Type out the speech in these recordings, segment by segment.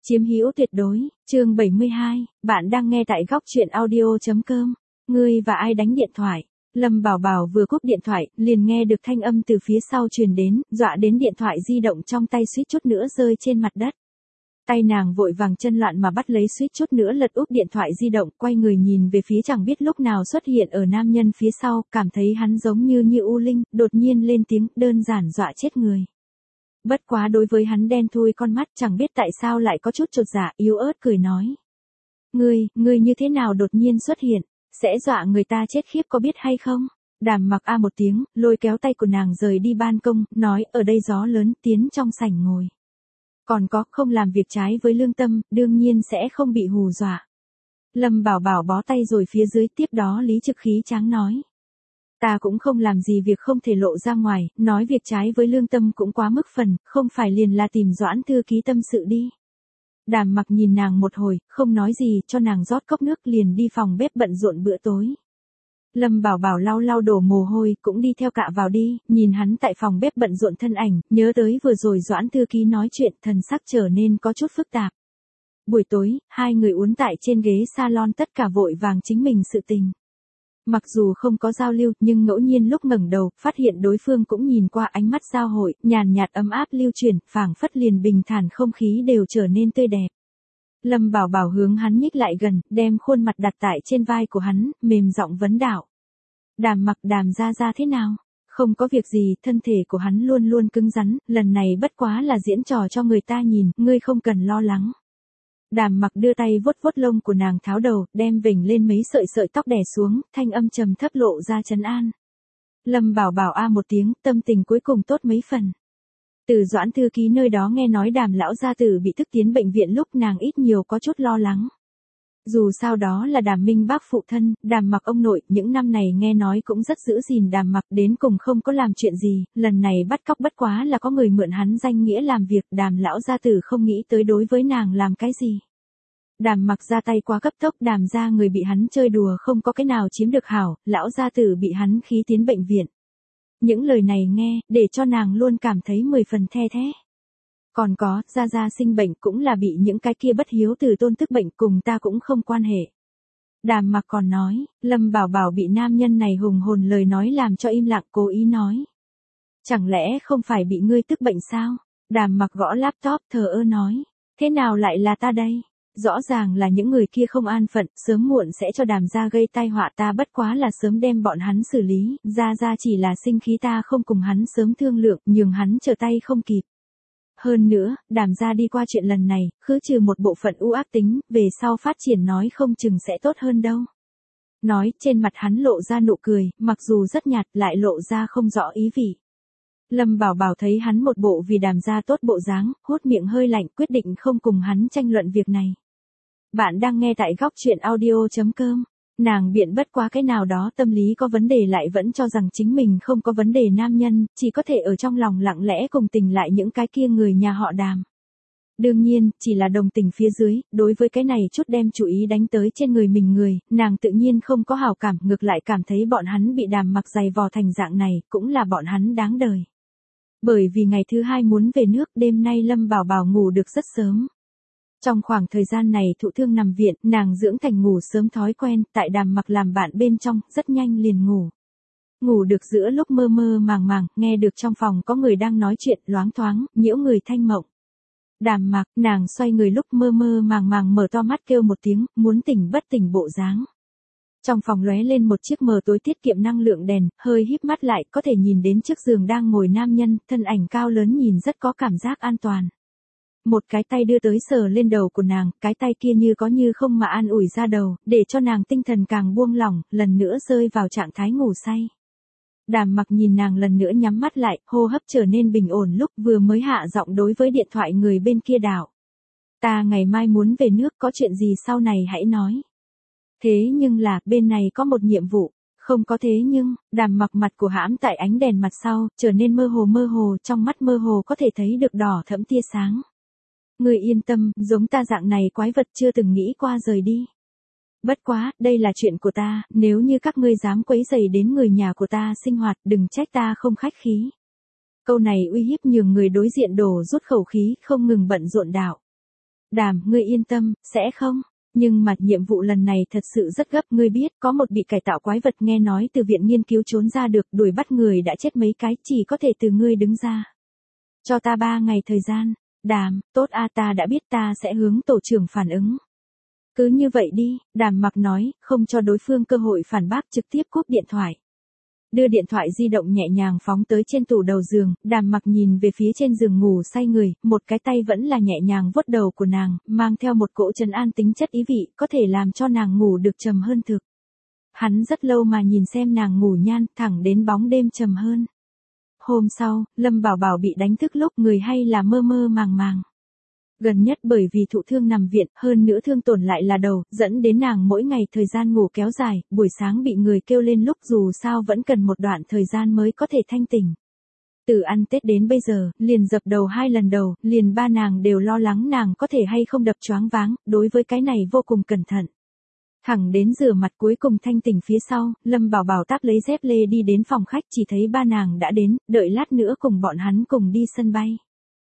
Chiếm hữu tuyệt đối, chương 72, bạn đang nghe tại góc truyện audio.com. Ngươi và ai đánh điện thoại? Lâm Bảo Bảo vừa cúp điện thoại, liền nghe được thanh âm từ phía sau truyền đến, dọa đến điện thoại di động trong tay suýt chút nữa rơi trên mặt đất. Tay nàng vội vàng chân loạn mà bắt lấy suýt chút nữa lật úp điện thoại di động, quay người nhìn về phía chẳng biết lúc nào xuất hiện ở nam nhân phía sau, cảm thấy hắn giống như U Linh, đột nhiên lên tiếng, đơn giản dọa chết người. Bất quá đối với hắn đen thui con mắt chẳng biết tại sao lại có chút chột dạ, yếu ớt cười nói. Ngươi như thế nào đột nhiên xuất hiện, sẽ dọa người ta chết khiếp có biết hay không? Đàm Mặc a một tiếng, lôi kéo tay của nàng rời đi ban công, nói ở đây gió lớn, tiến trong sảnh ngồi. Còn có, không làm việc trái với lương tâm, đương nhiên sẽ không bị hù dọa. Lâm Bảo Bảo bó tay rồi phía dưới, tiếp đó lý trực khí tráng nói. Ta cũng không làm gì việc không thể lộ ra ngoài, nói việc trái với lương tâm cũng quá mức phần, không phải liền là tìm Doãn thư ký tâm sự đi. Đàm Mặc nhìn nàng một hồi, không nói gì, cho nàng rót cốc nước liền đi phòng bếp bận rộn bữa tối. Lâm Bảo Bảo lau đổ mồ hôi, cũng đi theo cạ vào đi, nhìn hắn tại phòng bếp bận rộn thân ảnh, nhớ tới vừa rồi Doãn thư ký nói chuyện, thần sắc trở nên có chút phức tạp. Buổi tối, hai người uốn tại trên ghế salon tất cả vội vàng chính mình sự tình. Mặc dù không có giao lưu, nhưng ngẫu nhiên lúc ngẩng đầu, phát hiện đối phương cũng nhìn qua, ánh mắt giao hội, nhàn nhạt ấm áp lưu chuyển, phảng phất liền bình thản không khí đều trở nên tươi đẹp. Lâm Bảo Bảo hướng hắn nhích lại gần, đem khuôn mặt đặt tại trên vai của hắn, mềm giọng vấn đạo. Đàm Mặc, Đàm gia thế nào? Không có việc gì, thân thể của hắn luôn luôn cứng rắn, lần này bất quá là diễn trò cho người ta nhìn, ngươi không cần lo lắng. Đàm Mặc đưa tay vuốt lông của nàng, tháo đầu, đem vểnh lên mấy sợi tóc đè xuống, thanh âm trầm thấp lộ ra trấn an. Lâm Bảo Bảo a một tiếng, tâm tình cuối cùng tốt mấy phần. Từ Doãn thư ký nơi đó nghe nói Đàm lão gia tử bị thức tiến bệnh viện lúc nàng ít nhiều có chút lo lắng. Dù sao đó là Đàm Minh bác phụ thân, Đàm Mặc ông nội, những năm này nghe nói cũng rất giữ gìn Đàm Mặc, đến cùng không có làm chuyện gì, lần này bắt cóc bất quá là có người mượn hắn danh nghĩa làm việc, Đàm lão gia tử không nghĩ tới đối với nàng làm cái gì. Đàm Mặc ra tay quá cấp tốc, Đàm gia người bị hắn chơi đùa không có cái nào chiếm được hảo, lão gia tử bị hắn khí tiến bệnh viện. Những lời này nghe, để cho nàng luôn cảm thấy 10 phần the thé. Còn có, gia sinh bệnh cũng là bị những cái kia bất hiếu từ tôn tức bệnh, cùng ta cũng không quan hệ. Đàm Mặc còn nói, Lâm Bảo Bảo bị nam nhân này hùng hồn lời nói làm cho im lặng, cố ý nói. Chẳng lẽ không phải bị ngươi tức bệnh sao? Đàm Mặc gõ laptop, thờ ơ nói. Thế nào lại là ta đây? Rõ ràng là những người kia không an phận, sớm muộn sẽ cho Đàm gia gây tai họa, ta bất quá là sớm đem bọn hắn xử lý, gia chỉ là sinh khí ta không cùng hắn sớm thương lượng, nhường hắn trở tay không kịp. Hơn nữa, Đàm gia đi qua chuyện lần này, khứ trừ một bộ phận u ác tính, về sau phát triển nói không chừng sẽ tốt hơn đâu. Nói, trên mặt hắn lộ ra nụ cười, mặc dù rất nhạt, lại lộ ra không rõ ý vị. Lâm Bảo Bảo thấy hắn một bộ vì Đàm gia tốt bộ dáng, hốt miệng hơi lạnh, quyết định không cùng hắn tranh luận việc này. Bạn đang nghe tại góc truyện audio.com. Nàng biện bất quá cái nào đó tâm lý có vấn đề lại vẫn cho rằng chính mình không có vấn đề nam nhân, chỉ có thể ở trong lòng lặng lẽ cùng tình lại những cái kia người nhà họ Đàm. Đương nhiên, chỉ là đồng tình phía dưới, đối với cái này chút đem chú ý đánh tới trên người mình người, nàng tự nhiên không có hảo cảm, ngược lại cảm thấy bọn hắn bị Đàm Mặc giày vò thành dạng này, cũng là bọn hắn đáng đời. Bởi vì ngày thứ hai muốn về nước, đêm nay Lâm Bảo Bảo ngủ được rất sớm. Trong khoảng thời gian này thụ thương nằm viện, nàng dưỡng thành ngủ sớm thói quen, tại Đàm Mặc làm bạn bên trong, rất nhanh liền ngủ. Ngủ được giữa lúc mơ mơ màng, nghe được trong phòng có người đang nói chuyện, loáng thoáng, nhiễu người thanh mộng. Đàm Mặc, nàng xoay người lúc mơ mơ màng mở to mắt kêu một tiếng, muốn tỉnh bất tỉnh bộ dáng. Trong phòng lóe lên một chiếc mờ tối tiết kiệm năng lượng đèn, hơi híp mắt lại, có thể nhìn đến trước giường đang ngồi nam nhân, thân ảnh cao lớn nhìn rất có cảm giác an toàn. Một cái tay đưa tới sờ lên đầu của nàng, cái tay kia như có như không mà an ủi ra đầu, để cho nàng tinh thần càng buông lỏng, lần nữa rơi vào trạng thái ngủ say. Đàm Mặc nhìn nàng lần nữa nhắm mắt lại, hô hấp trở nên bình ổn lúc vừa mới hạ giọng đối với điện thoại người bên kia đảo. Ta ngày mai muốn về nước, có chuyện gì sau này hãy nói. Thế nhưng là, bên này có một nhiệm vụ. Không có thế nhưng, Đàm Mặc mặt của hãm tại ánh đèn mặt sau, trở nên mơ hồ, trong mắt mơ hồ có thể thấy được đỏ thẫm tia sáng. Ngươi yên tâm, giống ta dạng này quái vật chưa từng nghĩ qua rời đi. Bất quá, đây là chuyện của ta, nếu như các ngươi dám quấy rầy đến người nhà của ta sinh hoạt, đừng trách ta không khách khí. Câu này uy hiếp nhường người đối diện đổ rút khẩu khí, không ngừng bận rộn đạo. Đàm, ngươi yên tâm, sẽ không. Nhưng mà nhiệm vụ lần này thật sự rất gấp, ngươi biết, có một bị cải tạo quái vật nghe nói từ viện nghiên cứu trốn ra được, đuổi bắt người đã chết mấy cái, chỉ có thể từ ngươi đứng ra. Cho ta 3 ngày thời gian. Đàm, tốt a, ta đã biết, ta sẽ hướng tổ trưởng phản ứng. Cứ như vậy đi, Đàm Mặc nói, không cho đối phương cơ hội phản bác, trực tiếp cúp điện thoại. Đưa điện thoại di động nhẹ nhàng phóng tới trên tủ đầu giường, Đàm Mặc nhìn về phía trên giường ngủ say người, một cái tay vẫn là nhẹ nhàng vuốt đầu của nàng, mang theo một cỗ trấn an tính chất ý vị, có thể làm cho nàng ngủ được trầm hơn thực. Hắn rất lâu mà nhìn xem nàng ngủ nhan, thẳng đến bóng đêm trầm hơn. Hôm sau, Lâm Bảo Bảo bị đánh thức lúc người hay là mơ mơ màng màng. Gần nhất bởi vì thụ thương nằm viện, hơn nữa thương tổn lại là đầu, dẫn đến nàng mỗi ngày thời gian ngủ kéo dài, buổi sáng bị người kêu lên lúc dù sao vẫn cần một đoạn thời gian mới có thể thanh tỉnh. Từ ăn Tết đến bây giờ, liền dập đầu 2 lần đầu, liền ba nàng đều lo lắng nàng có thể hay không đập choáng váng, đối với cái này vô cùng cẩn thận. Thẳng đến rửa mặt cuối cùng thanh tỉnh phía sau, Lâm Bảo Bảo tác lấy dép lê đi đến phòng khách, chỉ thấy ba nàng đã đến, đợi lát nữa cùng bọn hắn cùng đi sân bay.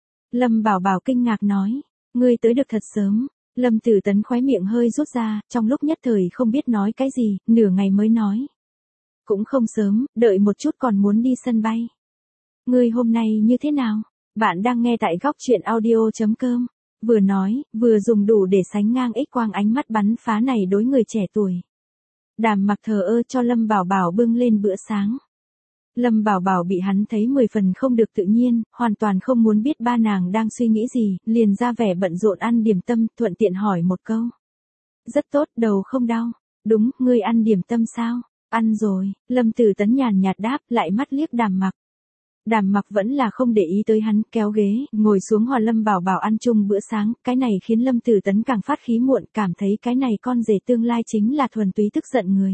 Lâm Bảo Bảo kinh ngạc nói, ngươi tới được thật sớm. Lâm Tử Tấn khóe miệng hơi rút ra, trong lúc nhất thời không biết nói cái gì, nửa ngày mới nói. Cũng không sớm, đợi một chút còn muốn đi sân bay. Ngươi hôm nay như thế nào? Bạn đang nghe tại góc chuyện audio.com. Vừa nói, vừa dùng đủ để sánh ngang ích quang ánh mắt bắn phá này đối người trẻ tuổi. Đàm Mặc thờ ơ cho Lâm Bảo Bảo bưng lên bữa sáng. Lâm Bảo Bảo bị hắn thấy 10 phần không được tự nhiên, hoàn toàn không muốn biết ba nàng đang suy nghĩ gì, liền ra vẻ bận rộn ăn điểm tâm, thuận tiện hỏi một câu. Rất tốt, đầu không đau. Đúng, ngươi ăn điểm tâm sao? Ăn rồi, Lâm Tử Tấn nhàn nhạt đáp, lại mắt liếc Đàm Mặc. Đàm Mặc vẫn là không để ý tới hắn, kéo ghế, ngồi xuống hòa Lâm Bảo Bảo ăn chung bữa sáng, cái này khiến Lâm Tử Tấn càng phát khí muộn, cảm thấy cái này con rể tương lai chính là thuần túy tức giận người.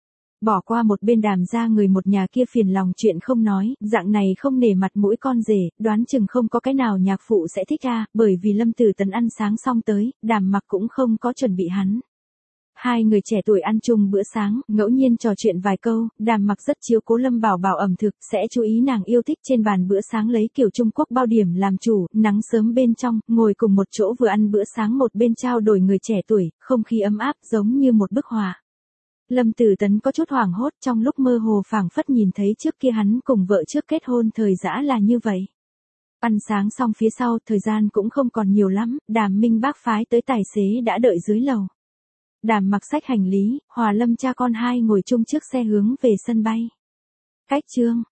Bỏ qua một bên Đàm ra người một nhà kia phiền lòng chuyện không nói, dạng này không nể mặt mũi con rể, đoán chừng không có cái nào nhạc phụ sẽ thích ra, bởi vì Lâm Tử Tấn ăn sáng xong tới, Đàm Mặc cũng không có chuẩn bị hắn. Hai người trẻ tuổi ăn chung bữa sáng, ngẫu nhiên trò chuyện vài câu, Đàm Mặc rất chiếu cố Lâm Bảo Bảo ẩm thực, sẽ chú ý nàng yêu thích trên bàn bữa sáng lấy kiểu Trung Quốc bao điểm làm chủ, nắng sớm bên trong, ngồi cùng một chỗ vừa ăn bữa sáng một bên trao đổi người trẻ tuổi, không khí ấm áp giống như một bức họa. Lâm Tử Tấn có chút hoảng hốt trong lúc mơ hồ phảng phất nhìn thấy trước kia hắn cùng vợ trước kết hôn thời dã là như vậy. Ăn sáng xong phía sau, thời gian cũng không còn nhiều lắm, Đàm Minh bác phái tới tài xế đã đợi dưới lầu. Đàm Mặc xách hành lý, hòa Lâm cha con hai ngồi chung trước xe hướng về sân bay. Cách chương